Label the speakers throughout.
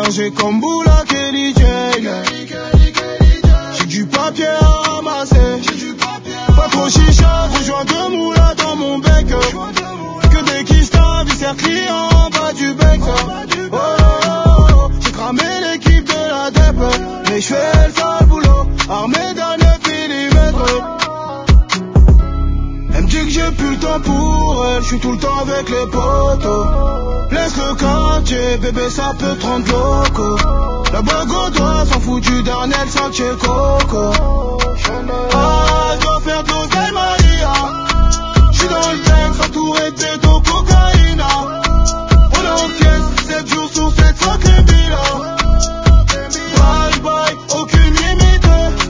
Speaker 1: Berger comme Boula Kelly Jane. J'ai du papier à ramasser. Pas trop chicha, rejoins deux moulas dans mon bec. Que des kistas, viscères clients en bas du bec. Oh, j'ai cramé l'équipe de la DEP. Mais j'fais le sale boulot, armé d'un 9 mm. Elle me dit que j'ai plus le temps pour elle, j'suis tout le temps avec les potos. Laisse le quartier, bébé ça peut te rendre loco. La bague au doigt s'en fout du dernier Sanchez Coco. Ah, je dois faire de l'oseille Maria. J'suis dans le tank, entouré de béto cocaïna. On encaisse 7 jours sur 7 sacrés bilans. Bye bye, aucune limite.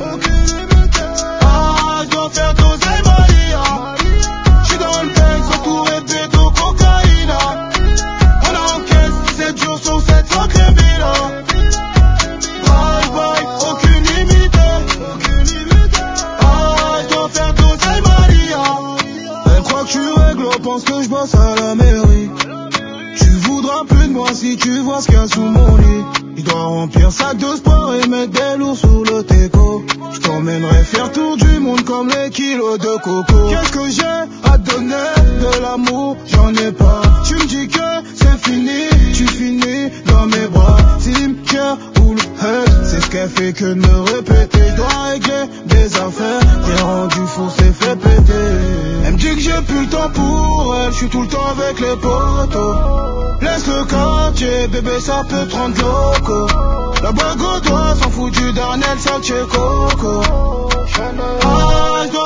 Speaker 1: Ah, je dois faire de l'oseille Maria. J'suis dans le tank, entouré de béto cocaïna. On encaisse 7 jours sur 7 sacrés bilans. Bye bye, aucune limite. Ah, je dois faire de l'oseille Maria. Elle croit que j'suis réglo, pense que j'bosse à la mairie. Tu voudras plus de moi si tu vois ce qu'il y a sous mon lit. Il doit remplir sa de sport et mettre des lourds sous le teco. Je t'emmènerai faire tour du monde comme les kilos de coco. Qu'est-ce que j'ai à te donner? De l'amour, j'en ai pas. Tu me dis que c'est fini, tu finis dans mes bras. Cimetière ou le head, c'est ce qu'elle fait que de me répéter. Je dois régler des affaires, t'es rendu fou, c'est fait péter. Elle me dit que j'ai plus le temps pour elle, j'suis tout le temps avec les potos. Laisse le quartier, bébé ça peut te rendre loco. La bague au doigt s'en fout du dernier Sanchez Coco. Ah, je dois